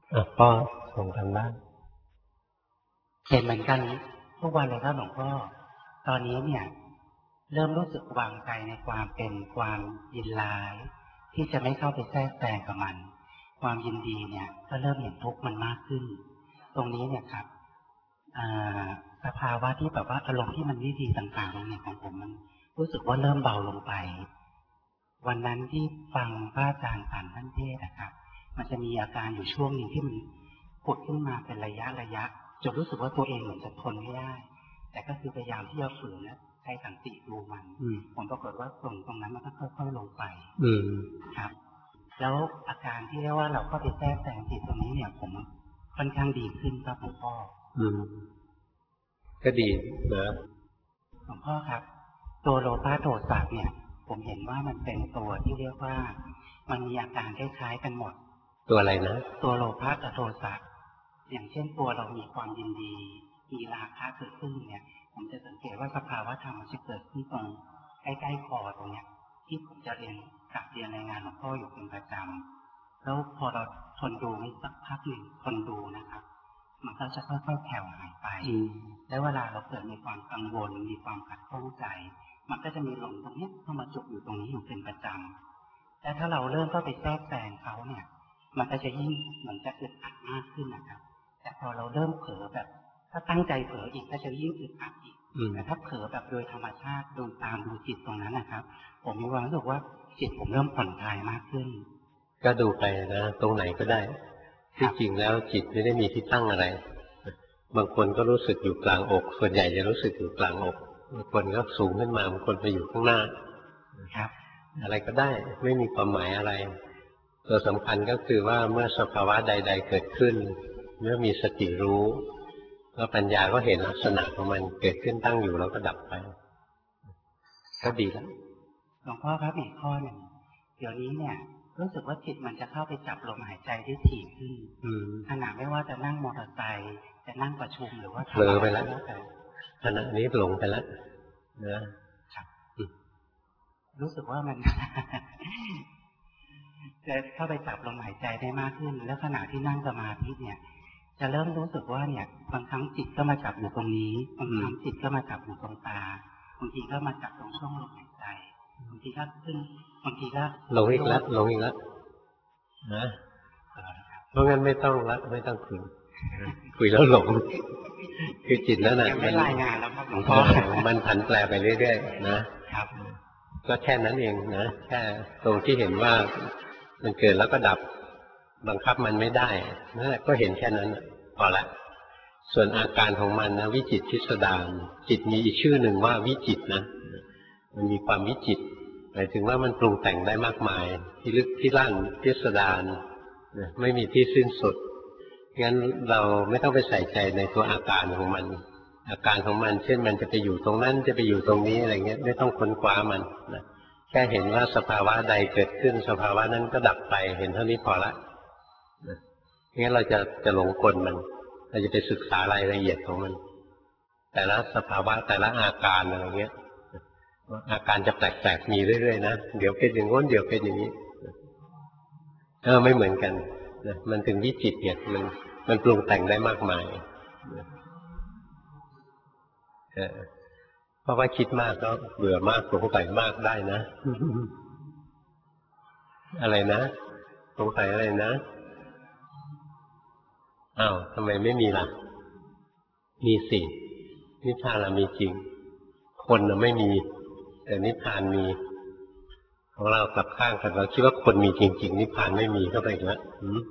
พ่อส่งกันบ้างเห็นเหมือนกันทุกวันเลยครับหลวงพ่อตอนนี้เนี่ยเริ่มรู้สึกวางใจในความเป็นความยินร้ายที่จะไม่เข้าไปแทรกแซงกับมันความยินดีเนี่ยก็เริ่มเห็นทุกข์มันมากขึ้นตรงนี้เนี่ยครับสภาวะที่แบบว่าอารมณ์ที่มันไม่ดีต่างๆตรงนี้ของผมมันรู้สึกว่าเริ่มเบาลงไปวันนั้นที่ฟังพระอาจารย์สอนท่านเทศนะครับมันจะมีอาการอยู่ช่วงหนึ่งที่มันผุดขึ้นมาเป็นระยะจนรู้สึกว่าตัวเองเหมือนจะทนไม่ได้แต่ก็คือพยายามที่จะฝืนและใช้สันติดูมันผมปรากฏว่าตรงนั้นมันก็ค่อยๆลงไปครับแล้วอาการที่เรียกว่าเราเข้าไปแทรกแซงจิตตรงนี้เนี่ยผมค่อนข้างดีขึ้นครับหลวงพ่อก็ดีนะหลวงพ่อครับตัวโลภะโทสะเนี่ยผมเห็นว่ามันเป็นตัวที่เรียกว่ามันมีอาการคล้ายๆกันหมดตัวอะไรนะตัวโลภะกับโทสะอย่างเช่นตัวเรามีความยินดีมีราคะเกิดขึ้นเนี่ยผมจะสังเกตว่าสภาวะธรรมมันจะเกิดขึ้นตรงใกล้ๆคอตรงเนี้ยที่ผมจะเรียนในงานหลวงพ่ออยู่เป็นประจำแล้วพอเราทนดูไม่สักพักหนึ่งทนดูนะครับมันก็จะค่อยๆแผ่วหายไปแล้วเวลาเราเกิดมีความกังวลมีความขัดข้องใจมันก็จะมีลมตรงนี้เข้ามาจุกอยู่ตรงนี้อยู่เป็นประจำแต่ถ้าเราเริ่มเข้าไปแทรกแซงเขาเนี่ยมันก็จะยิ่งเหมือนจะอึดอัดมากขึ้นนะครับแต่พอเราเริ่มเผลอแบบถ้าตั้งใจเผลออีกก็จะยิ่งอึดอัดอีกแต่ถ้าเผลอแบบโดยธรรมชาติดูตามดูจิตตรงนั้นนะครับผมมีความรู้สึกว่าจิตผมเริ่มผ่อนคลายมากขึ้นก็ดูไปนะตรงไหนก็ได้ที่จริงแล้วจิตไม่ได้มีที่ตั้งอะไรบางคนก็รู้สึกอยู่กลางอกส่วนใหญ่จะรู้สึกอยู่กลางอกบางคนก็สูงขึ้นมาบางคนไปอยู่ข้างหน้าครับอะไรก็ได้ไม่มีความหมายอะไรตัวสำคัญก็คือว่าเมื่อสภาวะใดๆเกิดขึ้นเมื่อมีสติรู้แล้วปัญญาก็เห็นลักษณะของมันเกิดขึ้นตั้งอยู่แล้วก็ดับไปก็ดีแล้วหลวงพ่อครับอีกข้อหนึ่งเดี๋ยวนี้เนี่ยรู้สึกว่าจิตมันจะเข้าไปจับลมหายใจได้ถี่ขึ้นขณะไม่ว่าจะนั่งมอเตอร์ไซค์จะนั่งประชุมหรือว่าเผลอไปแล้วขณะนี้หลงไปแล้วนะรู้สึกว่ามันจะเข้าไปจับลมหายใจได้มากขึ้นแล้วขณะที่นั่งสมาธิเนี่ยจะเริ่มรู้สึกว่าเนี่ยบางครั้งจิตก็มาจับอยู่ตรงนี้บางครั้งจิตก็มาจับอยู่ตรงตาบางทีก็มาจับตรงช่องลมหายใจบางทีก็ขึ้นบางทีก็หลงอีกแล้วหลงอีกแล้วนะเพราะงั้นไม่ต้องละไม่ต้องคุยแล้วหลงคือจิตนั่นน่ะมันรายงานแล้วครับหลวงพ่อมันผันแปรไปเรื่อยๆนะครับก็แค่นั้นเองนะแค่ตรงที่เห็นว่ามันเกิดแล้วก็ดับบังคับมันไม่ได้นั่นแหละก็เห็นแค่นั้นพอละส่วนอาการของมันนะวิจิตรพิสดารจิตมีอีกชื่อหนึ่งว่าวิจิตรนะมันมีความวิจิตรหมายถึงว่ามันปรุงแต่งได้มากมายที่ลึกที่ลั่นพิสดารไม่มีที่สิ้นสุดงั้นเราไม่ต้องไปใส่ใจในตัวอาการของมันอาการของมันเช่นมันจะไปอยู่ตรงนั้นจะไปอยู่ตรงนี้อะไรเงี้ยไม่ต้องค้นคว้ามันนะแค่เห็นว่าสภาวะใดเกิดขึ้นสภาวะนั้นก็ดับไปเห็นเท่านี้พอละงั้นเราจะหลงกลมันเราจะไปศึกษารายละเอียดของมันแต่ละสภาวะแต่ละอาการอะไรเงี้ยอาการจะแปลกๆมีเรื่อยๆนะเดี๋ยวเป็นอย่างโน้นเดี๋ยวเป็นอย่างนี้ไม่เหมือนกันนะมันถึงวิจิตรเนี่ยมันปรุงแต่งได้มากมายเพราะว่าคิดมากก็เบื่อมากสงสัยมากได้นะอะไรนะสงสัยอะไรนะอ้าวทำไมไม่มีล่ะมีสินิพพานเรามีจริงคนน่ะไม่มีแต่นิพพานมีของเรากลับข้างกันเราคิดว่าคนมีจริงๆนิพพานไม่มีเข้าไปอีกแล้ว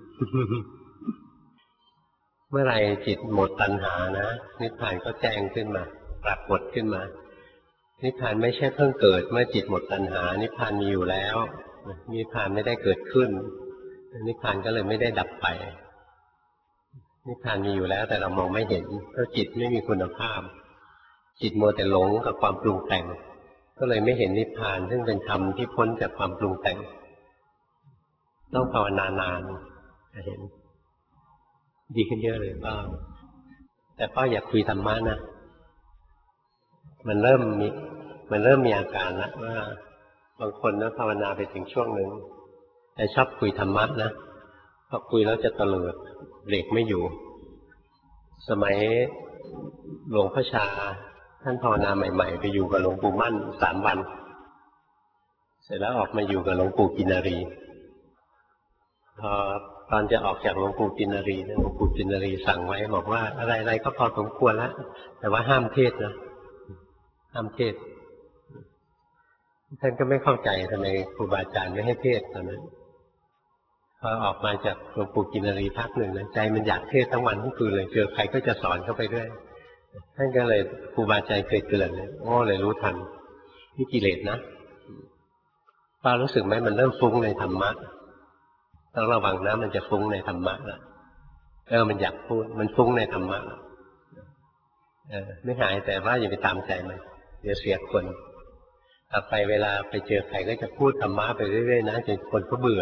เมื่อไรจิตหมดตัณหานะนิพพานก็แจ้งขึ้นมาปรากฏขึ้นมานิพพานไม่ใช่เพิ่งเกิดเมื่อจิตหมดตัณหานิพพานมีอยู่แล้วนิพพานไม่ได้เกิดขึ้นนิพพานก็เลยไม่ได้ดับไปนิพพานมีอยู่แล้วแต่เรามองไม่เห็นเพราะจิตไม่มีคุณภาพจิตมัวแต่หลงกับความปรุงแต่งก็เลยไม่เห็นนิพพานซึ่งเป็นธรรมที่พ้นจากความปรุงแต่งต้องภาวนานานจะเห็นดีขึ้นเยอะเลยป้าแต่ป้าอยากคุยธรรมะนะมันเริ่มมีอาการแล้วว่าบางคนนะภาวนาไปถึงช่วงหนึ่งแต่ชอบคุยธรรมะนะพอคุยแล้วจะเตลิดเบรกไม่อยู่สมัยหลวงพ่อชาท่านภาวนาใหม่ๆไปอยู่กับหลวงปู่มั่น3 วันเสร็จแล้วออกมาอยู่กับหลวงปู่กินรีพอตอนจะออกจากหลวงปู่กินรีหลวงปู่กินรีสั่งไว้บอกว่าอะไรๆก็พอสมควรแล้วแต่ว่าห้ามเทศนะห้ามเทศท่านก็ไม่เข้าใจทำไมครูบาอาจารย์ไม่ให้เทศตอนนั้นพอออกมาจากหลวงปู่กินรีพักหนึ่งนะใจมันอยากเทศทั้งวันทั้งคืนเลยเจอใครก็จะสอนเข้าไปเรื่อยท่านก็เลยครูบาอาจารย์เคยเตือนเลยโอ้เลยรู้ทันนี่กิเลสนะป้ารู้สึกไหมมันเริ่มฟุ้งในธรรมะต้องระวังนะมันจะฟุ้งในธรรมะนะมันอยากพูดมันฟุ้งในธรรมะไม่หายแต่ว่าอย่าไปตามใจมันเดี๋ยวเสียคนต่อไปเวลาไปเจอใครก็จะพูดธรรมะไปเรื่อยๆนะจนคนก็เบื่อ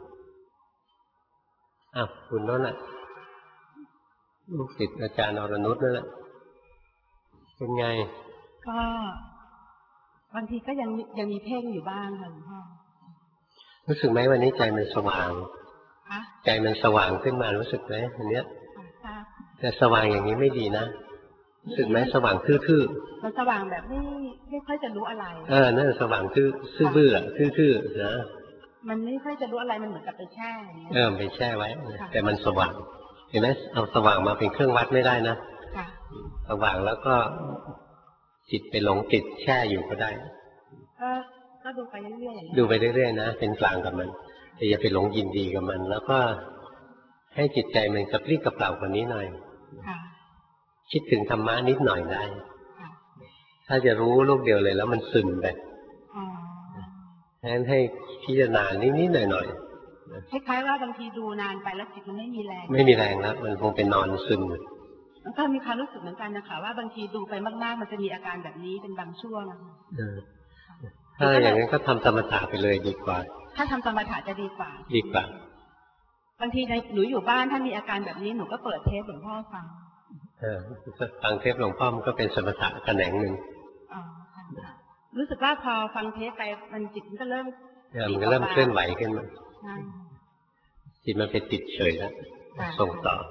คุณนั่นแหละลูกศิษย์อาจารย์อรนุชนั่นแหละเป็นไงก็บางทีก็ยังมีเพ่งอยู่บ้างค่ะหลวงพ่อรู้สึกไหมวันนี้ใจมันสว่างใจมันสว่างขึ้นมารู้สึกไหมอันเนี้ยแต่สว่างอย่างนี้ไม่ดีนะรู้สึกไหมสว่างทื่อๆมันสว่างแบบไม่ค่อยจะรู้อะไรนั่นสว่างซื่อเบื่อทื่อๆนะมันไม่ค่อยจะรู้อะไรมันเหมือนกับไปแช่ไปแช่ไว้แต่มันสว่างเห็นไหมเอาสว่างมาเป็นเครื่องวัดไม่ได้นะสว่างแล้วก็จิตไปหลงติดแช่อยู่ก็ได้ก็ดูไปเรื่อยๆดูไปเรื่อยๆนะเป็นกลางกับมันแต่อย่าไปหลงยินดีกับมันแล้วก็ให้จิตใจมันกระปรี้กระเปร่ากว่านี้หน่อยคิดถึงธรรมะนิดหน่อยได้ถ้าจะรู้ลูกเดียวเลยแล้วมันซึมไปฉะนั้นให้พิจารณานิดๆหน่อยๆคล้ายๆว่าบางทีดูนานไปแล้วจิตมันไม่มีแรงแล้วมันคงเป็นนอนซึมแล้วก็มีความรู้สึกเหมือนกันนะคะว่าบางทีดูไปมากๆมันจะมีอาการแบบนี้เป็นบางช่วงถ้าอย่างนั้นก็ทำสมถะไปเลยดีกว่าถ้าทำสมถะจะดีกว่าบางทีหนูอยู่บ้านถ้ามีอาการแบบนี้หนูก็เปิดเทปหลวงพ่อฟังฟังเทปหลวงพ่อมันก็เป็นสมถะแขนงหนึ่งรู้สึกว่าพอฟังเทปไปมันจิตมันก็เริ่มเคลื่อนไหวขึ้นมาจิตมันเป็นติดเฉยแล้วส่งต่อ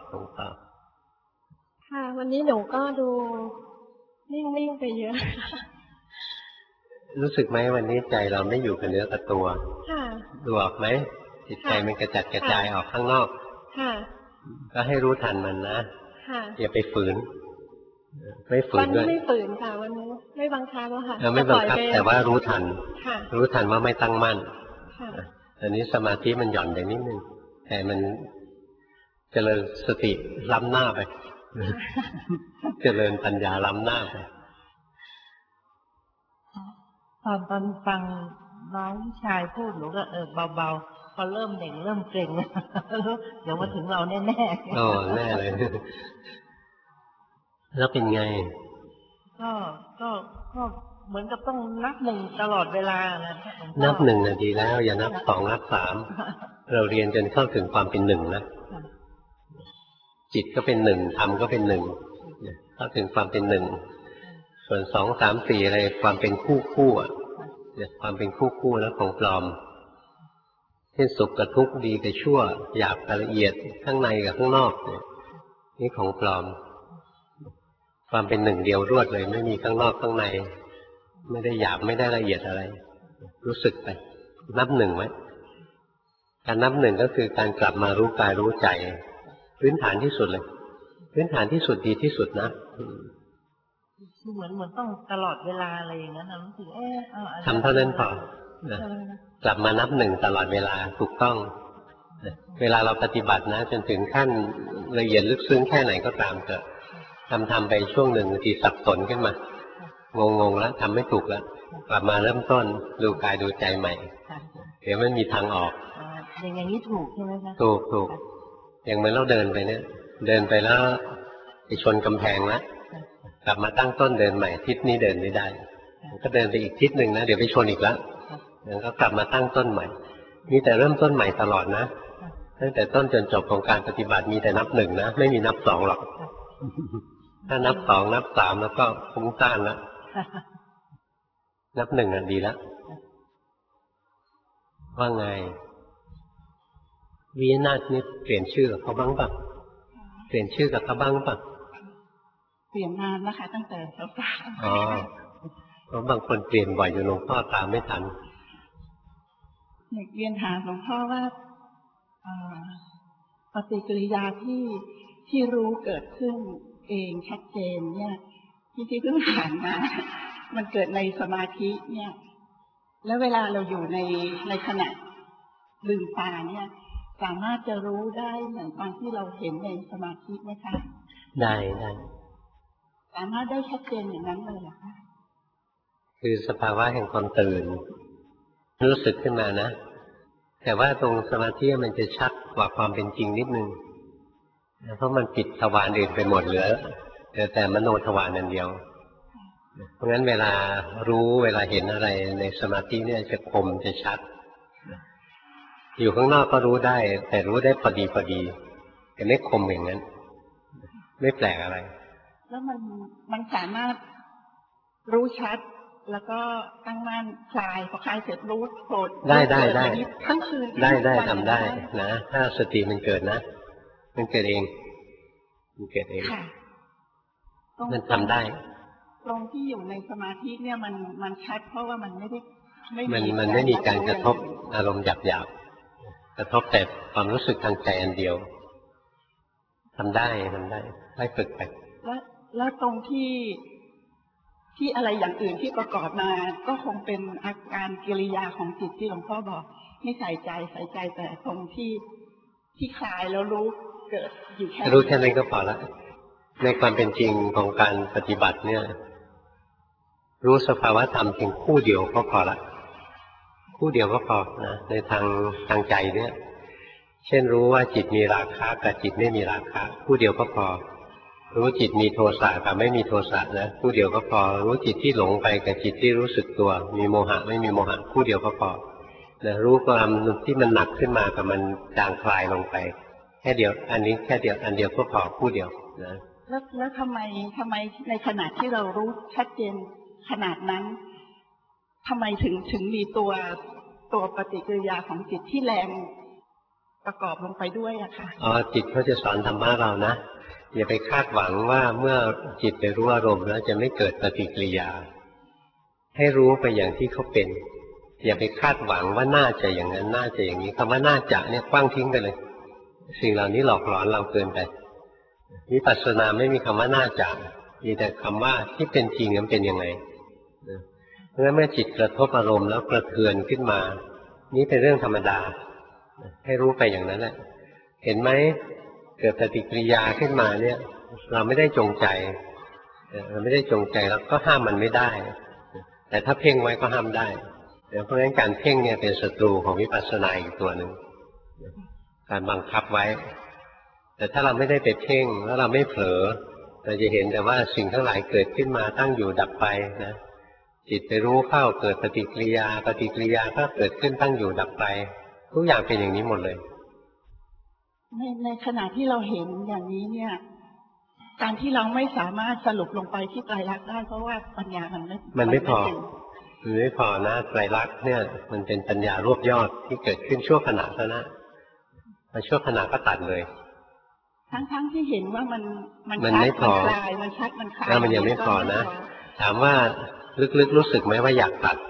ค่ะวันนี้หนูก็ดูนิ่งๆไปเยอะรู้สึกไหมวันนี้ใจเราไม่อยู่กับเนื้อกับตัวดูออกไหมจิตใจมันกระจัดกระจายออกข้างนอกก็ให้รู้ทันมันนะอย่าไปฝืนไม่ฝืนด้วยไม่ฝืนค่ะวันนี้ไม่บังคับค่ะไม่บังคับแต่ว่ารู้ทันว่าไม่ตั้งมั่นอันนี้สมาธิมันหย่อนไปนิดนึงแต่มันเจริญสติล้ำหน้าไปเจริญปัญญาล้ำหน้าไปตอนฟังน้องชายพูดหนูก็เบาๆพอเริ่มเด่งเริ่มเกร็งเดี๋ยวมาถึงเราแน่แน่เลยแล้วเป็นไงก็เหมือนกับต้องนับหนึ่งตลอดเวลานะนับหนึ่งดีแล้วอย่านับ2นับ3เราเรียนจนเข้าถึงความเป็นหนึ่งนะจิตก็เป็นหนึ่งธรรมก็เป็นหนึ่งเข้าถึงความเป็นหนึ่งส่วน2 3 4อะไรความเป็นคู่ความเป็นคู่แล้วของปลอมเช่นสุขกับทุกข์ดีกับชั่วหยาบกับละเอียดข้างในกับข้างนอกนี่ของปลอมความเป็นหนึ่งเดียวรวดเลยไม่มีข้างนอกข้างในไม่ได้หยาบไม่ได้ละเอียดอะไรรู้สึกไปนับหนึ่งไว้การนับหนึ่งก็คือการกลับมารู้กายรู้ใจพื้นฐานที่สุดเลยพื้นฐานที่สุดดีที่สุดนะเหมือนต้องตลอดเวลาอะไรอย่างนั้นรู้สึกทำเท่านั้นพอกลับมานับหนึ่งตลอดเวลาถูกต้องเวลาเราปฏิบัตินะจนถึงขั้นละเอียดลึกซึ้งแค่ไหนก็ตามเถอะทำไปช่วงหนึ่งทีสับสนขึ้นมางงแล้วทำไม่ถูกแล้วกลับมาเริ่มต้นดูกายดูใจใหม่เดี๋ยวมันมีทางออกอย่างนี้ถูกใช่ไหมคะถูกอย่างเหมือนเราเดินไปเนี่ยเดินไปแล้วไปชนกำแพงแล้วกลับมาตั้งต้นเดินใหม่ทิศนี้เดินไม่ได้ก็เดินไปอีกทิศหนึ่งนะเดี๋ยวไปชนอีกแล้วแล้วก็กลับมาตั้งต้นใหม่มีแต่เริ่มต้นใหม่ตลอดนะตั้งแต่ต้นจนจบของการปฏิบัติมีแต่นับหนึ่งนะไม่มีนับ2หรอกถ้านับ2นับ3แล้วก็ฟุ้งซ่านแล้วนับ1ดีแล้วว่าไงวินาศนี่เปลี่ยนชื่อกับเขาบ้างปะเปลี่ยนชื่อกับเขาบ้างปะเปลี่ยนนานนะคะตั้งแต่สาวๆอ๋อเพราะบางคนเปลี่ยนบ่อยอยู่หลวงพ่อตามไม่ทันอยากเรียนถามหลวงพ่อว่าปฏิกิริยาที่รู้เกิดขึ้นเองชัดเจนเนี่ยที่เพิ่งผ่านมามันเกิดในสมาธิเนี่ยแล้วเวลาเราอยู่ในขณะลืมตาเนี่ยสามารถจะรู้ได้เหมือนตอนที่เราเห็นในสมาธิไหมคะได้สามารถได้ชัดเจนอย่างนั้นเลยเหรอคะคือสภาวะแห่งความตื่นรู้สึกขึ้นมานะแต่ว่าตรงสมาธิมันจะชัดกว่าความเป็นจริงนิดนึงเพราะมันปิดทวารอื่นไปหมดเหลือแต่มโนทวารนั่นเดียวเพราะงั้นเวลารู้เวลาเห็นอะไรในสมาธิเนี่ยจะคมจะชัดอยู่ข้างนอกก็รู้ได้แต่รู้ได้พอดีแต่ไม่คมอย่างนั้นไม่แปลกอะไรแล้วมันสามารถรู้ชัดแล้วก็ตั้งมั่นคลายพอคลายเสร็จรู้โกรธได้ทั้งคืนได้ทำได้นะถ้าสติมันเกิดนะมันเกิดเองมันทำได้ตรงที่อยู่ในสมาธิเนี่ยมันชัดเพราะว่ามันไม่มีการกระทบอารมณ์หยาบกระทบแต่ความรู้สึกทางใจอันเดียวทำได้ให้ฝึกไปแล้วตรงที่อะไรอย่างอื่นที่ประกอบมาก็คงเป็นอาการกิริยาของจิตที่หลวงพ่อบอกไม่ใส่ใจแต่ตรงที่คลายแล้วรู้เกิดอยู่แค่รู้แค่นั้นก็พอละในความเป็นจริงของการปฏิบัติเนี่ยรู้สภาวะธรรมเพียงคู่เดียวก็พอละคู่เดียวก็พอนะในทางใจเนี่ยเช่นรู้ว่าจิตมีราคะกับจิตไม่มีราคะคู่เดียวก็พอรู้จิตมีโทสะกับไม่มีโทสะนะคู่เดียวก็พอรู้จิตที่หลงไปกับจิตที่รู้สึกตัวมีโมหะไม่มีโมหะคู่เดียวก็พอนะรู้ความที่มันหนักขึ้นมากับมันจางคลายลงไปแค่เดียวอันนี้แค่เดียวอันเดียวก็พอคู่เดียวนะแล้วทำไมในขณะที่เรารู้ชัดเจนขนาดนั้นทำไมถึงมีตัวปฏิกิริยาของจิตที่แรงประกอบลงไปด้วยอะค่ะจิตเขาจะสอนธรรมะเรานะอย่าไปคาดหวังว่าเมื่อจิตไปรู้อารมณ์แล้วจะไม่เกิดปฏิกิริยาให้รู้ไปอย่างที่เขาเป็นอย่าไปคาดหวังว่าน่าจะอย่างนั้นน่าจะอย่างนี้คำว่าน่าจะเนี่ยกว้างทิ้งไปเลยสิ่งเหล่านี้หลอกหลอนเราเกินไปวิปัสสนาไม่มีคำว่าน่าจะมีแต่คำว่าที่เป็นจริงมันเป็นยังไงเพราะฉะนั้นเมื่อจิตกระทบอารมณ์แล้วกระเทือนขึ้นมานี่เป็นเรื่องธรรมดาให้รู้ไปอย่างนั้นแหละเห็นไหมเกิดปฏิกิริยาขึ้นมาเนี่ยเราไม่ได้จงใจแล้วก็ห้ามมันไม่ได้แต่ถ้าเพ่งไว้ก็ห้ามได้เพราะฉะนั้นการเพ่งเนี่ยเป็นศัตรูของวิปัสสนาอีกตัวหนึ่งการบังคับไว้แต่ถ้าเราไม่ได้ไปเพ่งแล้วเราไม่เผลอเราจะเห็นแต่ว่าสิ่งทั้งหลายเกิดขึ้นมาตั้งอยู่ดับไปนะจิตไปรู้เข้าเกิดปฏิกิริยาก็เกิดขึ้นตั้งอยู่ดับไปทุกอย่างเป็นอย่างนี้หมดเลยในขณะที่เราเห็นอย่างนี้เนี่ยการที่เราไม่สามารถสรุปลงไปที่ไตรลักษณ์ได้เพราะว่าปัญญามันไม่พอนะไตรลักษณ์เนี่ยมันเป็นปัญญารวบยอดที่เกิดขึ้นชั่วขณะเท่านั้นพอชั่วขณะก็ตัดเลยทั้งที่เห็นว่ามันไม่พอมันชัดมันคลายมันยังไม่พอนะถามว่าลึกๆรู้สึกไหมว่าอยากตัด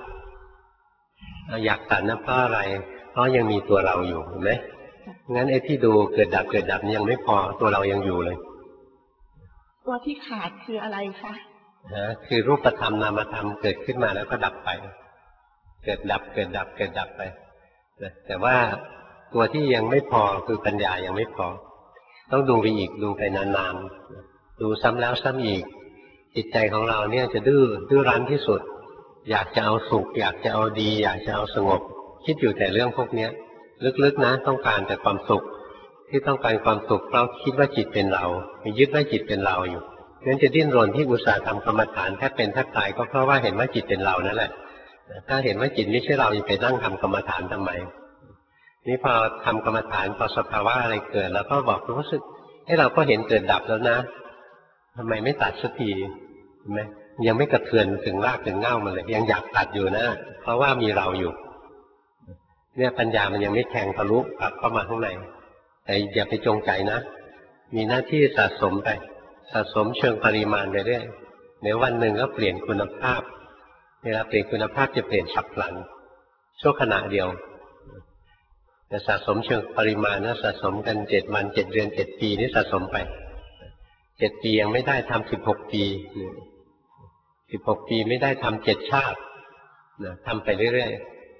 นะเพราะอะไรเพราะยังมีตัวเราอยู่เห็นไหมงั้นไอ้ที่ดูเกิดดับนี่ยังไม่พอตัวเรายังอยู่เลยตัวที่ขาดคืออะไรคะคือรูปธรรมนามธรรมเกิดขึ้นมาแล้วก็ดับไปเกิดดับไปแต่ว่าตัวที่ยังไม่พอคือปัญญายังไม่พอต้องดูไปอีกดูไปนานๆดูซ้ำแล้วซ้ำอีกจิตใจของเราเนี่ยจะดื้อรั้นที่สุดอยากจะเอาสุขอยากจะเอาดีอยากจะเอาสงบคิดอยู่แต่เรื่องพวกนี้ลึกๆนะต้องการแต่ความสุขที่ต้องการความสุขเราคิดว่าจิตเป็นเรายึดว่าจิตเป็นเราอยู่งั้นจะดิ้นรนที่อุตส่าห์ทำกรรมฐานแทบเป็นแทบตายก็เพราะว่าเห็นว่าจิตเป็นเรานั่นแหละถ้าเห็นว่าจิตไม่ใช่เราจะไปนั่งทำกรรมฐานทำไมนี่พอทำกรรมฐานพอสภาวะอะไรเกิดแล้วก็บอกรู้สึกเราก็เห็นเกิดดับแล้วนะทำไมไม่ตัดสักทีเห็นไหมยังไม่กระเทือนถึงรากถึงเง่ามันเลยยังอยากตัดอยู่นะเพราะว่ามีเราอยู่เนี่ยปัญญามันยังไม่แทงทะลุกลับเข้ามาข้างในแต่อย่าไปจงใจนะมีหน้าที่สะสมไปสะสมเชิงปริมาณไปเรื่อยเดี๋ยววันหนึ่งก็เปลี่ยนคุณภาพเวลาเปลี่ยนคุณภาพจะเปลี่ยนฉับพลันชั่วขณะเดียวแต่สะสมเชิงปริมาณนะสะสมกัน7 วัน7 เดือน7 ปีนี่สะสมไป7 ปียังไม่ได้ทำ16 ปี16 ปีไม่ได้ทำ7 ชาตินะทำไปเรื่อย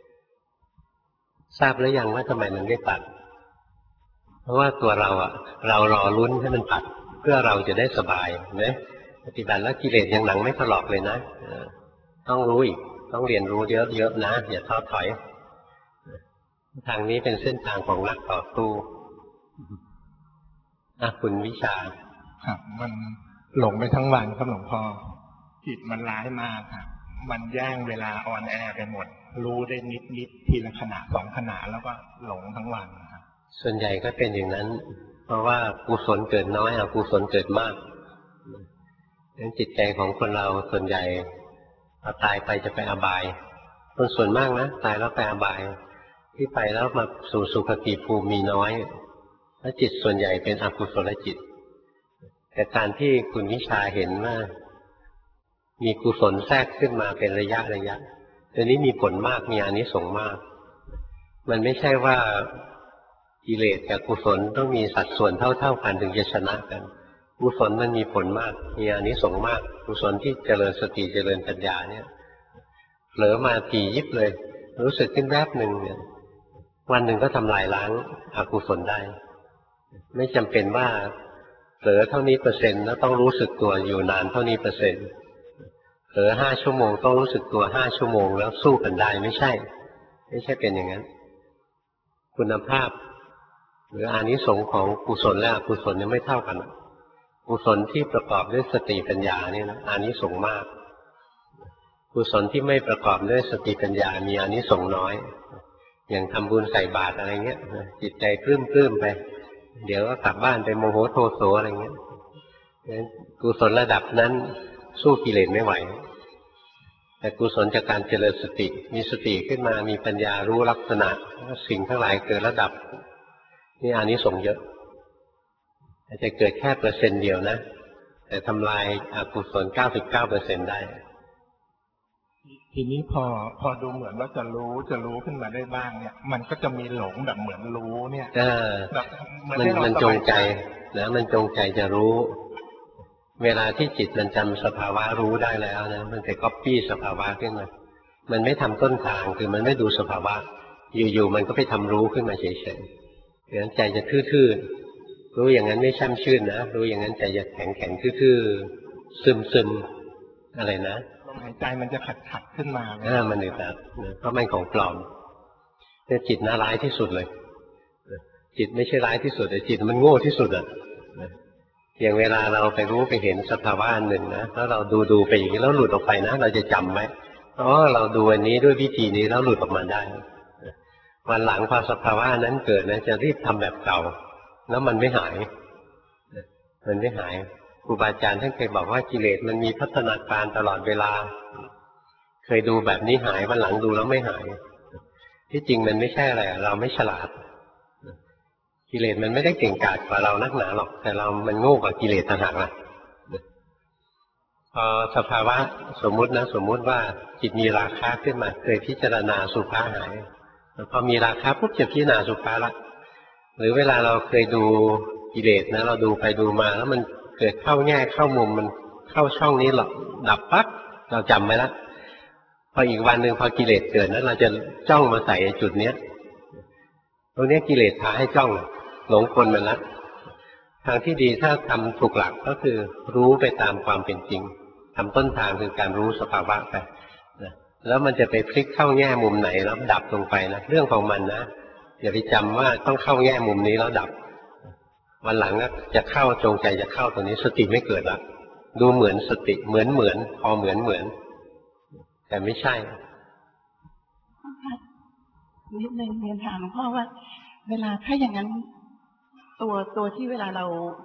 ๆทราบหรือยังว่าทำไมมันไม่ตัดเพราะว่าตัวเราเรารอลุ้นให้มันตัดเพื่อเราจะได้สบายนะปฏิบัติแล้วกิเลสยังหนังไม่ถลอกเลยนะต้องรู้อีกต้องเรียนรู้เยอะๆนะอย่าท้อถอยทางนี้เป็นเส้นทางของนักต่อสู้คุณวิชาครับมันหลงไปทั้งวันครับหลวงพ่อจิตมันร้ายมากครับมันแย่งเวลาออนแอร์ไปหมดรู้ได้นิดทีละขณะ2 ขณะแล้วก็หลงทั้งวันครับส่วนใหญ่ก็เป็นอย่างนั้นเพราะว่ากุศลเกิดน้อยอกุศลเกิดมากดังนั้นจิตใจของคนเราส่วนใหญ่พอตายไปจะไปอบายคนส่วนมากนะตายแล้วไปอบายที่ไปแล้วมาสู่สุคติภูมิมีน้อยและจิตส่วนใหญ่เป็นอกุศลจิตแต่การที่คุณวิชาเห็นว่ามีกุศลแทรกขึ้นมาเป็นระยะตัวนี้มีผลมากมีอานิสงส์มากมันไม่ใช่ว่ากิเลสกับกุศลต้องมีสัดส่วนเท่ากันถึงจะชนะกันกุศลมันมีผลมากมีอานิสงส์มากกุศลที่เจริญสติเจริญปัญญาเนี่ยเผลอมาถี่ยิบเลยรู้สึกขึ้นแวบหนึ่งเนี่ยวันหนึ่งก็ทำลายล้างอกุศลได้ไม่จำเป็นว่าเผลอเท่านี้%แล้วต้องรู้สึกตัวอยู่นานเท่านี้%เผลอ5 ชั่วโมงต้องรู้สึกตัว5 ชั่วโมงแล้วสู้กันได้ไม่ใช่เป็นอย่างนั้นคุณภาพหรืออานิสงส์ของกุศลและอกุศลยังไม่เท่ากันกุศลที่ประกอบด้วยสติปัญญาเนี่ยนะอานิสงส์มากกุศลที่ไม่ประกอบด้วยสติปัญญามีอานิสงส์น้อยอย่างทำบุญใส่บาตรอะไรเงี้ยจิตใจปลื้มไปเดี๋ยวก็กลับบ้านไปโมโหโทโสอะไรเงี้ยกุศลระดับนั้นสู้กิเลสไม่ไหวแต่กุศลจากการเจริญสติมีสติขึ้นมามีปัญญารู้ลักษณะสิ่งทั้งหลายเกิดระดับนี่อานิสงส์เยอะอาจจะเกิดแค่%เดียวนะแต่ทำลายอกุศล 99% ได้ทีนี้พอดูเหมือนว่าจะรู้ขึ้นมาได้บ้างเนี่ยมันก็จะมีหลงแบบเหมือนรู้เนี่ยแบบมันจงใจนะมันจงใจจะรู้เวลาที่จิตมันจำสภาวะรู้ได้แล้วนะมันจะก๊อปปี้สภาวะขึ้นมามันไม่ทำต้นทางคือมันไม่ดูสภาวะอยู่ๆมันก็ไปทำรู้ขึ้นมาเฉยๆเพราะฉะนั้นใจจะทื่อๆรู้อย่างนั้นไม่ช่ำชื่นนะรู้อย่างนั้นใจจะแข็งทื่อๆซึมๆอะไรนะลมหายใจมันจะขัดขึ้นมามันอึดอัดเพราะมันของปลอมแต่จิตน่าร้ายที่สุดเลยจิตไม่ใช่ร้ายที่สุดแต่จิตมันโง่ที่สุดอย่างเวลาเราไปรู้ไปเห็นสภาวะหนึ่งนะแล้วเราดูไปอย่างนี้แล้วหลุดออกไปนะเราจะจำไว้เราดูอันนี้ด้วยวิธีนี้แล้วหลุดออกมาได้วันหลังพอสภาวะนั้นเกิดนะจะรีบทำแบบเก่าแล้วมันไม่หายครูบาอาจารย์ท่านเคยบอกว่ากิเลสมันมีพัฒนาการตลอดเวลาเคยดูแบบนี้หายวันหลังดูแล้วไม่หายที่จริงมันไม่ใช่อะไรเราไม่ฉลาดกิเลสมันไม่ได้เก่งกาจกว่าเรานักหนาหรอกแต่มันโง่กว่ากิเลสต่างหากนะพอสภาวะสมมุติว่าจิตมีราคะขึ้นมาเคยพิจารณาสุภาหายพอมีราคะปุ๊บจะพิจารณาสุภาละหรือเวลาเราเคยดูกิเลสนะเราดูไปดูมาแล้วมันเกิดเข้าแง่เข้ามุมมันเข้าช่องนี้หรอกดับปั๊บเราจำไว้แล้วพออีกวันหนึ่งพอกิเลสเกิดนั้นเราจะจ้องมาใส่จุดเนี้ยตรงนี้กิเลสพาให้จ้องหลงกลมันละทางที่ดีถ้าทำถูกหลักก็คือรู้ไปตามความเป็นจริงทำต้นทางคือการรู้สภาวะไปนะแล้วมันจะไปพลิกเข้าแง่มุมไหนแล้วดับลงไปนะเรื่องของมันนะอย่าไปจำว่าต้องเข้าแง่มุมนี้แล้วดับวันหลังจะเข้าจงใจจะเข้าตรงนี้สติไม่เกิดละดูเหมือนสติเหมือนพอเหมือนแต่ไม่ใช่นิดนึงเรียนถามหลวงพ่อว่าเวลาถ้าอย่างนั้นตัวที่เวลาเรา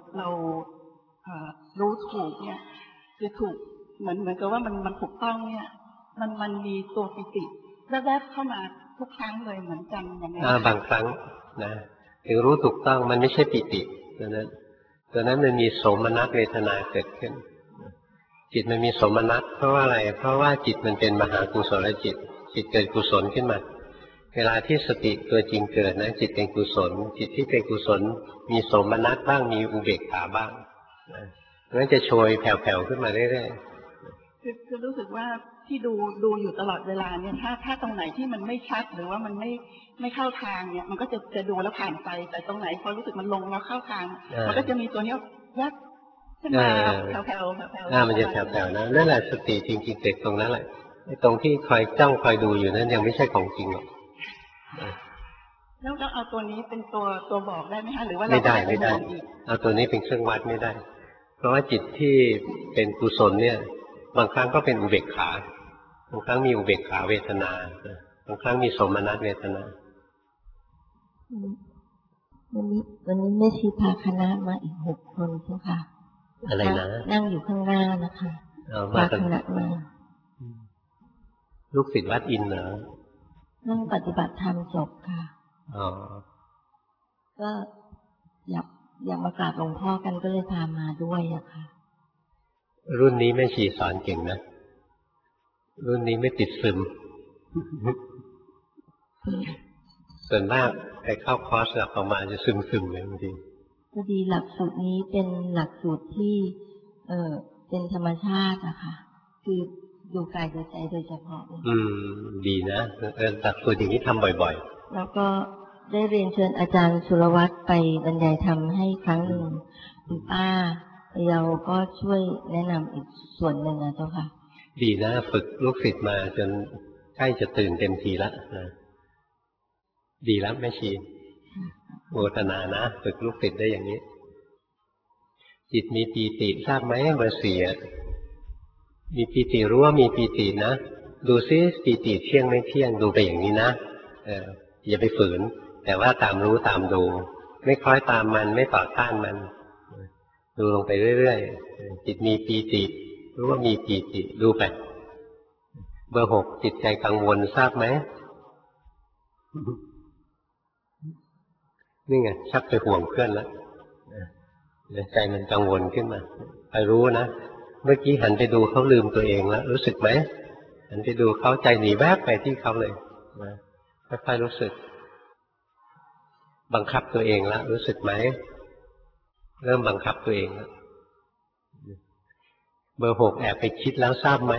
รู้ถูกเนี่ยคือถูกเหมือนกับว่ามันถูกต้องเนี่ยมันมีตัวปิติแวบๆเข้ามาทุกครั้งเลยเหมือนกันอย่างนี้บางครั้งนะถึงรู้ถูกต้องมันไม่ใช่ปิติตัวนั้นมันมีโสมนัสเวทนาเกิดขึ้นจิตมันมีโสมนัสเพราะว่าอะไรเพราะว่าจิตมันเป็นมหากุศลจิตเกิดกุศลขึ้นมาเวลาที่สติตัวจริงเกิดนะจิตเป็นกุศลจิตที่เป็นกุศลมีโสมนัสบ้างมีอุเบกขาบ้างนั้นจะโชยแผ่วๆขึ้นมาเรื่อยๆคือรู้สึกว่าที่ดูอยู่ตลอดเวลาเนี่ยถ้าตรงไหนที่มันไม่ชัดหรือว่ามันไม่เข้าทางเนี่ยมันก็จะดูแล้วผ่านไปแต่ตรงไหนพอรู้สึกมันลงแล้วเข้าทางมันก็จะมีตัวนี้ยักขึ้นมาแผ่วๆมันจะแผ่วๆนะนั่นแหละสติจริงๆเกิดตรงนั้นแหละตรงที่คอยจ้องคอยดูอยู่นั้นยังไม่ใช่ของจริงหรอกแล้วเอาตัวนี้เป็นตัวบอกได้ไหมคะหรือว่าไม่ได้เอาตัวนี้เป็นเครื่องวัดไม่ได้เพราะว่าจิตที่เป็นกุศลเนี่ยบางครั้งก็เป็นอุเบกขาบางครั้งมีอุเบกขาเวทนาบางครั้งมีโสมนัสเวทนาวันนี้แม่ชีพาคณะมาอีก6 คนเจ้าค่ะอะไรนะนั่งอยู่ข้างหน้านะคะพาคณะมาลูกศิษย์วัดอินเหรอนั่งปฏิบัติธรรมจบค่ะก็อยากมากราบหลวงพ่อกันก็เลยพามาด้วยอะค่ะรุ่นนี้แม่ชีสอนเก่งนะรุ่นนี้ไม่ติดซึมส่วนมากไปเข้าคอร์สหลักประมาณจะซึมเลยบางทีพอดีหลักสูตรนี้เป็นหลักสูตรที่เป็นธรรมชาติอะค่ะคือดูกายดูใจโดยเฉพาะดีนะหลักสูตรอย่างนี้ทำบ่อยๆแล้วก็ได้เรียนเชิญอาจารย์สุรวัตรไปบรรยายธรรมให้ครั้งหนึ่งคุณป้าเราก็ช่วยแนะนำอีกส่วนหนึ่งนะเจ้าค่ะดีนะฝึกลูกศิษย์มาจนใกล้จะตื่นเต็มทีแล้วนะดีแล้วแม่ชีโมทนานะฝึกลูกศิษย์ได้อย่างนี้จิตมีปีติทราบไหมเบอร์4มีปีติรู้ว่ามีปีตินะดูซิปีติเที่ยงไม่เที่ยงดูไปอย่างนี้นะอย่าไปฝืนแต่ว่าตามรู้ตามดูไม่คล้อยตามมันไม่ต่อต้านมันดูลงไปเรื่อยๆจิตมีปีติรู้ว่ามีปีติดูไปเบอร์6จิตใจกังวลทราบไหมนี่ไงชักไปห่วงเพื่อนแล้วใจมันกังวลขึ้นมาไปรู้นะเมื่อกี้หันไปดูเขาลืมตัวเองแล้วรู้สึกไหมหันไปดูเขาใจหนีแวบไปที่เขาเลยค่อยๆรู้สึกบังคับตัวเองแล้วรู้สึกไหมเริ่มบังคับตัวเองแล้วเบอร์6แอบไปคิดแล้วทราบไหม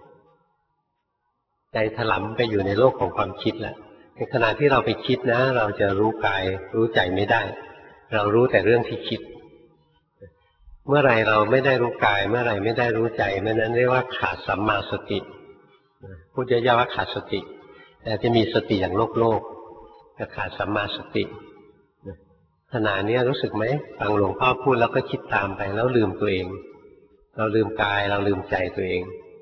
ใจถลำไปอยู่ในโลกของความคิดแล้วในขณะที่เราไปคิดนะเราจะรู้กายรู้ใจไม่ได้เรารู้แต่เรื่องที่คิดเมื่อไรเราไม่ได้รู้กายเมื่อไรไม่ได้รู้ใจเมื่อนั้นเรียกว่าขาดสัมมาสติพูดย่อๆว่าขาดสติแต่จะมีสติอย่างโลกแต่ขาดสัมมาสติขณะนี้รู้สึกไหมฟังหลวงพ่อพูดแล้วก็คิดตามไปแล้วลืมตัวเองเราลืมกายเราลืมใจตัวเอง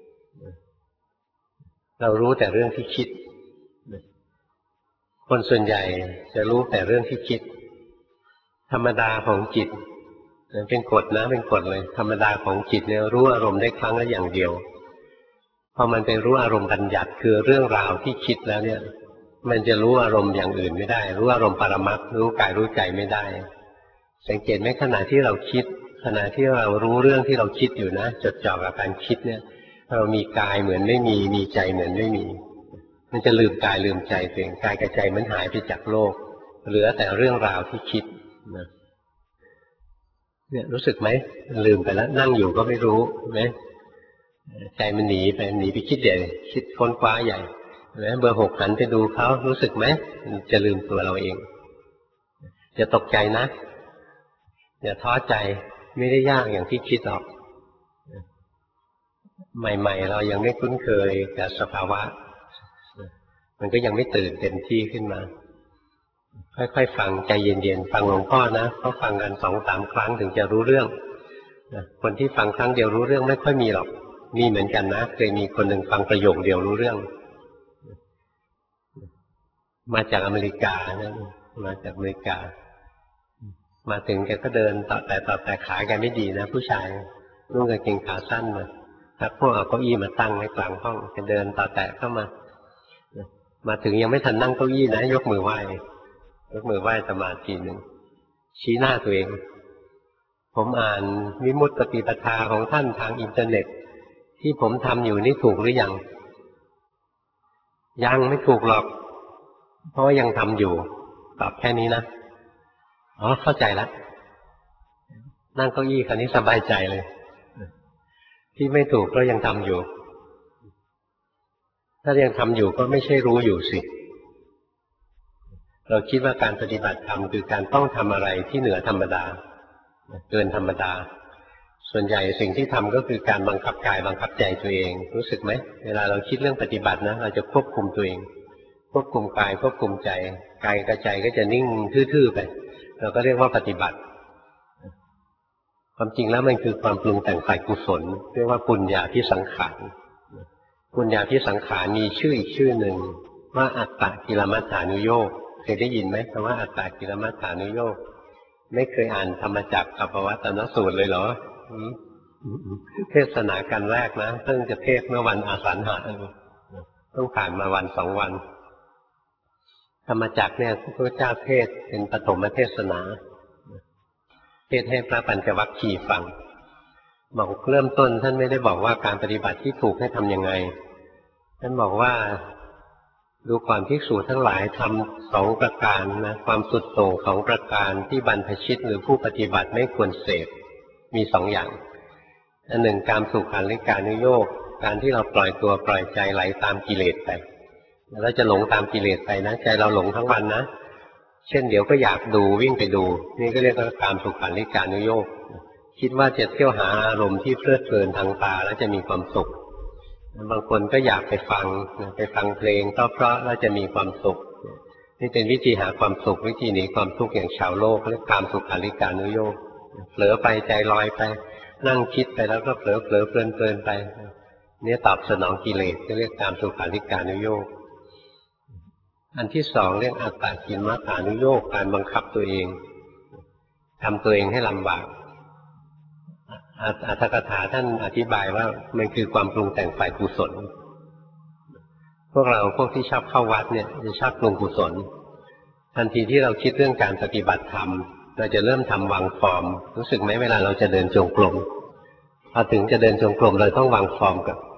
เรารู้แต่เรื่องที่คิดคนส่วนใหญ่จะรู้แต่เรื่องที่คิดธรรมดาของจิตเป็นกฎนะเป็นกฎเลยธรรมดาของจิตเนี่ยรู้อารมณ์ได้ครั้งละอย่างเดียวพอมันไปรู้อารมณ์บัญญัติคือเรื่องราวที่คิดแล้วเนี่ยมันจะรู้อารมณ์อย่างอื่นไม่ได้รู้อารมณ์ปรมัตถ์รู้กายรู้ใจไม่ได้สังเกตไหมขณะที่เราคิดขณะที่เรารู้เรื่องที่เราคิดอยู่นะจดจ่อกับการคิดเนี่ยเรามีกายเหมือนไม่มีใจเหมือนไม่มีมันจะลืมกายลืมใจตัวเองกายกับใจมันหายไปจากโลกเหลือแต่เรื่องราวที่คิดนะเนี่ยรู้สึกไหมลืมไปแล้วนั่งอยู่ก็ไม่รู้ไหมใจมันหนีไปคิดใหญ่คิดค้นคว้าใหญ่เบอร์6หันไปดูเขารู้สึกไหมจะลืมตัวเราเองอย่าตกใจนะอย่าท้อใจไม่ได้ยากอย่างที่คิดหรอกใหม่ๆเรายังไม่คุ้นเคยกับสภาวะมันก็ยังไม่ตื่นเต็มที่ขึ้นมาค่อยๆฟังใจเย็นๆฟังหลวงพ่อนะเขาฟังกัน 2-3 ครั้งถึงจะรู้เรื่องคนที่ฟังครั้งเดียวรู้เรื่องไม่ค่อยมีหรอกมีเหมือนกันนะเคยมีคนหนึ่งฟังประโยคเดียวรู้เรื่องมาจากอเมริกานะมาจากอเมริกามาถึงแกก็เดินต่อแต่ขาแกไม่ดีนะผู้ชายนุ่งกางเกงขาสั้นถ้าพวกเอาเก้าอี้มาตั้งไว้กลางห้องแกเดินต่อแต่เข้ามาถึงยังไม่ทันนั่งเก้าอี้นะยกมือไหว้ยกมือไหว้อาตมาทีหนึ่งชี้หน้าตัวเองผมอ่านวิมุตติปฏิปทาของท่านทางอินเทอร์เน็ตที่ผมทำอยู่นี่ถูกหรือยังยังไม่ถูกหรอกเพราะว่ายังทำอยู่ตอบแค่นี้นะอ๋อเข้าใจแล้วนั่งเก้าอี้คันนี้สบายใจเลยที่ไม่ถูกก็ยังทำอยู่ถ้ายังทำอยู่ก็ไม่ใช่รู้อยู่สิเราคิดว่าการปฏิบัติธรรมคือการต้องทำอะไรที่เหนือธรรมดาเกินธรรมดาส่วนใหญ่สิ่งที่ทำก็คือการบังคับกายบังคับใจตัวเองรู้สึกไหมเวลาเราคิดเรื่องปฏิบัตินะเราจะควบคุมตัวเองควบคุมกายควบคุมใจกายกับใจก็จะนิ่งทื่อๆไปเราก็เรียกว่าปฏิบัติความจริงแล้วมันคือความปรุงแต่งฝ่ายกุศลเรียกว่าปุญญาภิสังขารปุญญาภิสังขารมีชื่ออีกชื่อหนึ่งว่าอัตตกิลมัฏฐานุโยคเคยได้ยินไหมคำว่าอัตตกิลมัฏฐานุโยคไม่เคยอ่านธรรมจักรกับปวัตตนสูตรเลยเหรอเทศนากันแรกนะเพิ่งจะเทศเมื่อวันอาสาฬหะต้องผ่านมาวันสองวันธรรมจักรเนี่ยพระเจ้าเทศเป็นปฐมเทศนาเทศให้พระปัญจวัคคีย์ฟังบอกเริ่มต้นท่านไม่ได้บอกว่าการปฏิบัติที่ถูกให้ทำยังไงท่านบอกว่าดูความภิกษุทั้งหลายทำสองประการนะความสุดโต่งของประการที่บรรพชิตหรือผู้ปฏิบัติไม่ควรเสพมีสองอย่างอันหนึ่งการสุขันธิกานุโยคการที่เราปล่อยตัวปล่อยใจไหลตามกิเลสไปเราจะหลงตามกิเลสไปนะใจเราหลงทั้งวันนะเช่นเดี๋ยวก็อยากดูวิ่งไปดูนี่ก็เรียกว่าการสุขันธิกานุโยคคิดว่าจะเที่ยวหาอารมณ์ที่เพลิดเพลินทางตาแล้วจะมีความสุขบางคนก็อยากไปฟังเพลงเพราะแล้วจะมีความสุขนี่เป็นวิธีหาความสุขวิธีหนีความทุกข์อย่างชาวโลกเรียกการสุขันธิกานุโยคเผลอไปใจลอยไปนั่งคิดไปแล้วก็เผลอเพลินไปเนี่ยตอบสนองกิเลสเรียกการสุขันธิกานุโยคอันที่สองเรียกอัตตกิลมัฏฐานุโยคการบังคับตัวเองทำตัวเองให้ลำบากอรรถกถาท่านอธิบายว่ามันคือความปรุงแต่งฝ่ายกุศลพวกที่ชอบเข้าวัดเนี่ยจะชอบปรุงกุศลทันทีที่เราคิดเรื่องการปฏิบัติธรรมเราจะเริ่มทำวางฟอร์มรู้สึกไหมเวลาเราจะเดินจงกรมพอถึงจะเดินจงกรมเราต้องวางฟอร์มก่อน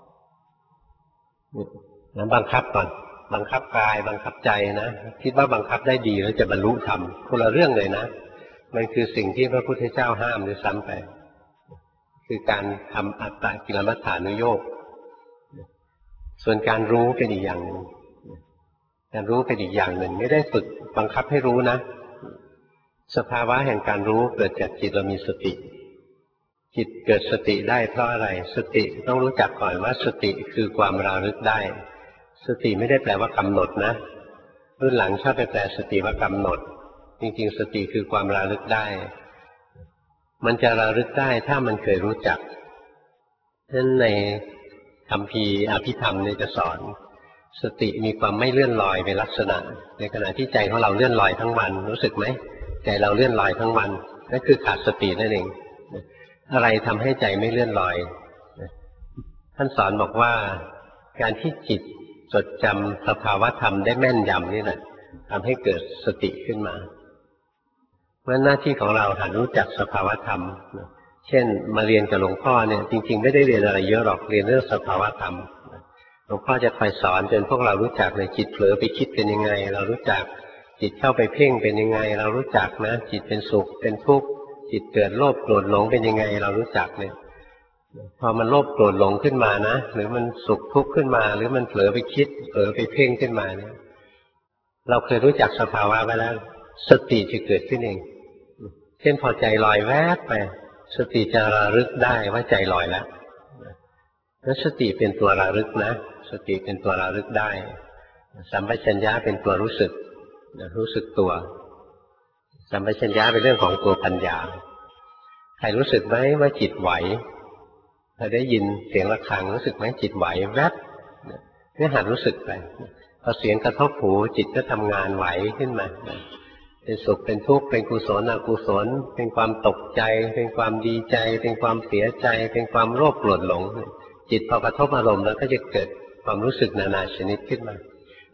นั้นบังคับก่อนบังคับกายบังคับใจนะคิดว่าบังคับได้ดีแล้วจะบรรลุธรรมคนละเรื่องเลยนะมันคือสิ่งที่พระพุทธเจ้าห้ามด้วยซ้ำไปคือการทำอัตตกิลมัฏฐานุโยคส่วนการรู้เป็นอีกอย่างหนึ่งการรู้เป็นอีกอย่างหนึ่งไม่ได้ฝึกบังคับให้รู้นะสภาวะแห่งการรู้เกิดจากจิตเรามีสติจิตเกิดสติได้เพราะอะไรสติต้องรู้จักก่อนว่าสติคือความระลึกได้สติไม่ได้แปลว่ากำหนดนะรุ่นหลังชอบไปแปลสติว่ากำหนดจริงๆสติคือความระลึกได้มันจะระลึกได้ถ้ามันเคยรู้จักฉะนั้นในคัมภีร์อภิธรรมเนี่ยจะสอนสติมีความไม่เลื่อนลอยเป็นลักษณะในขณะที่ใจของเราเลื่อนลอยทั้งวันรู้สึกไหมใจเราเลื่อนลอยทั้งวันนั่นคือขาดสตินั่นเองอะไรทำให้ใจไม่เลื่อนลอยท่านสอนบอกว่าการที่จิตจดจำสภาวะธรรมได้แม่นยำนี่แหละทำให้เกิดสติขึ้นมาเพราะหน้าที่ของเราหัดรู้จักสภาวะธรรมเช่นมาเรียนกับหลวงพ่อเนี่ยจริงๆไม่ได้เรียนอะไรเยอะหรอกเรียนเรื่องสภาวะธรรมหลวงพ่อจะคอยสอนจนพวกเรารู้จักเลยจิตเผลอไปคิดเป็นยังไงเรารู้จักจิตเข้าไปเพ่งเป็นยังไงเรารู้จักนะจิตเป็นสุขเป็นทุกข์จิตเกิดโลภโกรธหลงเป็นยังไงเรารู้จักเลยพอมันโลภโกรธหลงขึ้นมานะหรือมันสุขทุกข์ขึ้นมาหรือมันเผลอไปคิดเผลอไปเพ่งขึ้นมาเนี่ยเราเคยรู้จักสภาวะไว้แล้วสติจะเกิดขึ้นเองเช่นพอใจลอยแวบไปสติจะระลึกได้ว่าใจลอยแล้วแล้วสติเป็นตัวระลึกนะสติเป็นตัวระลึกได้สัมปชัญญะเป็นตัวรู้สึกตัวสัมปชัญญะเป็นเรื่องของตัวปัญญาใครรู้สึกไหมว่าจิตไหวถ้าได้ยินเสียงระฆังรู้สึกไหมจิตไหวแวบนี่หัดรู้สึกไปพอเสียงกระทบหูจิตก็ทำงานไหวขึ้นมาเป็นสุขเป็นทุกข์เป็นกุศลอกุศลเป็นความตกใจเป็นความดีใจเป็นความเสียใจเป็นความโลภโกรธหลงจิตพอกระทบอารมณ์แล้วก็จะเกิดความรู้สึกนานาชนิดขึ้นมา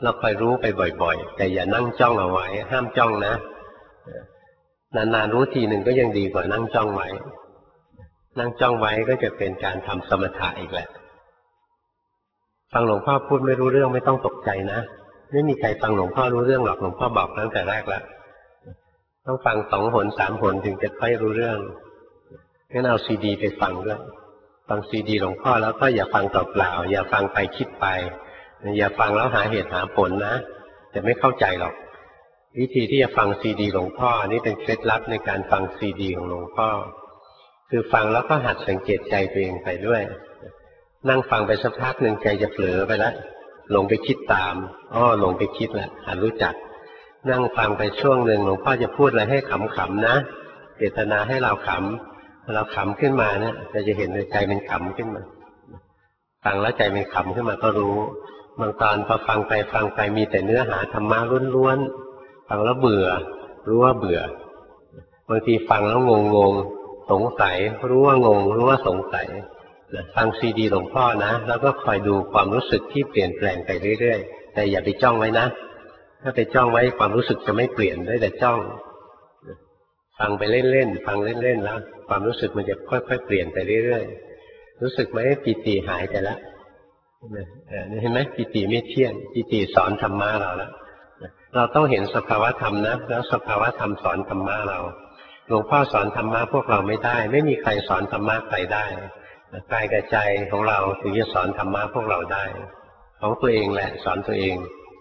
เราคอยรู้ไปบ่อยๆแต่อย่านั่งจ้องเอาไว้ห้ามจ้องนะนานๆรู้ทีหนึ่งก็ยังดีกว่านั่งจ้องไว้นั่งจ้องไว้ก็จะเป็นการทำสมถะอีกแหละฟังหลวงพ่อพูดไม่รู้เรื่องไม่ต้องตกใจนะไม่มีใครฟังหลวงพ่อรู้เรื่องหรอกหลวงพ่อบอกตั้งแต่แรกแล้วต้องฟัง2 หน 3 หนถึงจะค่อยรู้เรื่องงั้นเอาซีดีไปฟังด้วยฟังซีดีหลวงพ่อแล้วก็อย่าฟังเปล่าๆอย่าฟังไปคิดไปอย่าฟังแล้วหาเหตุหาผลนะจะไม่เข้าใจหรอกวิธีที่จะฟังซีดีหลวงพ่อนี่เป็นเคล็ดลับในการฟังซีดีของหลวงพ่อคือฟังแล้วก็หัดสังเกตใจตัวเองไปด้วยนั่งฟังไปสักพักหนึ่งใจจะเผลอไปแล้วหลงไปคิดตามหลงไปคิดแล้วหัดรู้จักนั่งฟังไปช่วงหนึ่งหลวงพ่อจะพูดอะไรให้ขำๆนะเจตนาให้เราขำเราขำขึ้นมาเนี่ยเราจะเห็นใจมันขำขึ้นมาฟังแล้วใจมันขำขึ้นมาก็รู้บางตอนพอฟังไปมีแต่เนื้อหาธรรมะล้วนๆฟังแล้วเบื่อรู้ว่าเบื่อบางทีฟังแล้วงงสงสัยรู้ว่างงรู้ว่าสงสัยฟังซีดีหลวงพ่อนะแล้วก็คอยดูความรู้สึกที่เปลี่ยนแปลงไปเรื่อยๆแต่อย่าไปจ้องไว้นะถ้าไปจ้องไว้ความรู้สึกจะไม่เปลี่ยนได้แต่จ้องฟังไปเล่นๆฟังเล่นๆแล้วความรู้สึกมันจะค่อยๆเปลี่ยนไปเรื่อยๆรู้สึกไหมปิติหายไปแล้วเห็นไหมปิติไม่เที่ยงปิติสอนธรรมะเราแล้วเราต้องเห็นสภาวะธรรมนะแล้วสภาวะธรรมสอนธรรมะเราหลวงพ่อสอนธรรมะพวกเราไม่ได้ไม่มีใครสอนธรรมะใครได้กายกับใจของเราถึงจะสอนธรรมะพวกเราได้ของตัวเองแหละสอนตัวเอง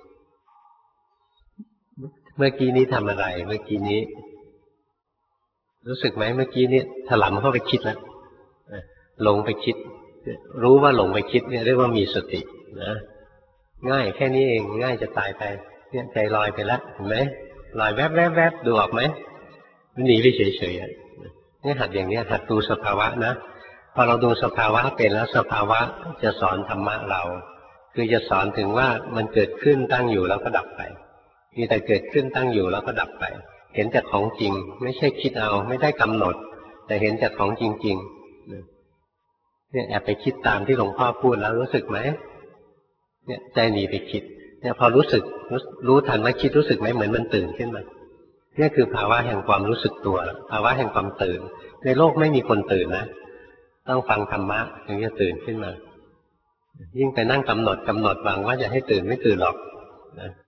เมื่อกี้นี้ทำอะไรเมื่อกี้นี้รู้สึกไหมเมื่อกี้นี้ถลำเข้าไปคิดแล้วหลงไปคิดรู้ว่าหลงไปคิดเนี่ยเรียกว่ามีสตินะง่ายแค่นี้เองง่ายจะตายไปเนี่ยใจลอยไปแล้วเห็นไหมลอยแวบๆดูออกไหมหนีไปเฉยๆนี่หัดอย่างนี้หัดดูสภาวะนะพอเราดูสภาวะเป็นแล้วสภาวะจะสอนธรรมะเราคือจะสอนถึงว่ามันเกิดขึ้นตั้งอยู่แล้วก็ดับไปมีแต่เกิดขึ้นตั้งอยู่แล้วก็ดับไปเห็นจากของจริงไม่ใช่คิดเอาไม่ได้กำหนดแต่เห็นจากของจริงๆเนี่ยแอบไปคิดตามที่หลวงพ่อพูดแล้วรู้สึกไหมเนี่ยใจหนีไปคิดเนี่ยพอรู้ทันว่าคิดรู้สึกไหมเหมือนมันตื่นขึ้นมานี่คือภาวะแห่งความรู้สึกตัวภาวะแห่งความตื่นในโลกไม่มีคนตื่นนะต้องฟังธรรมะถึงจะตื่นขึ้นมายิ่งไปนั่งกำหนดหวังว่าจะให้ตื่นไม่ตื่นหรอกนะ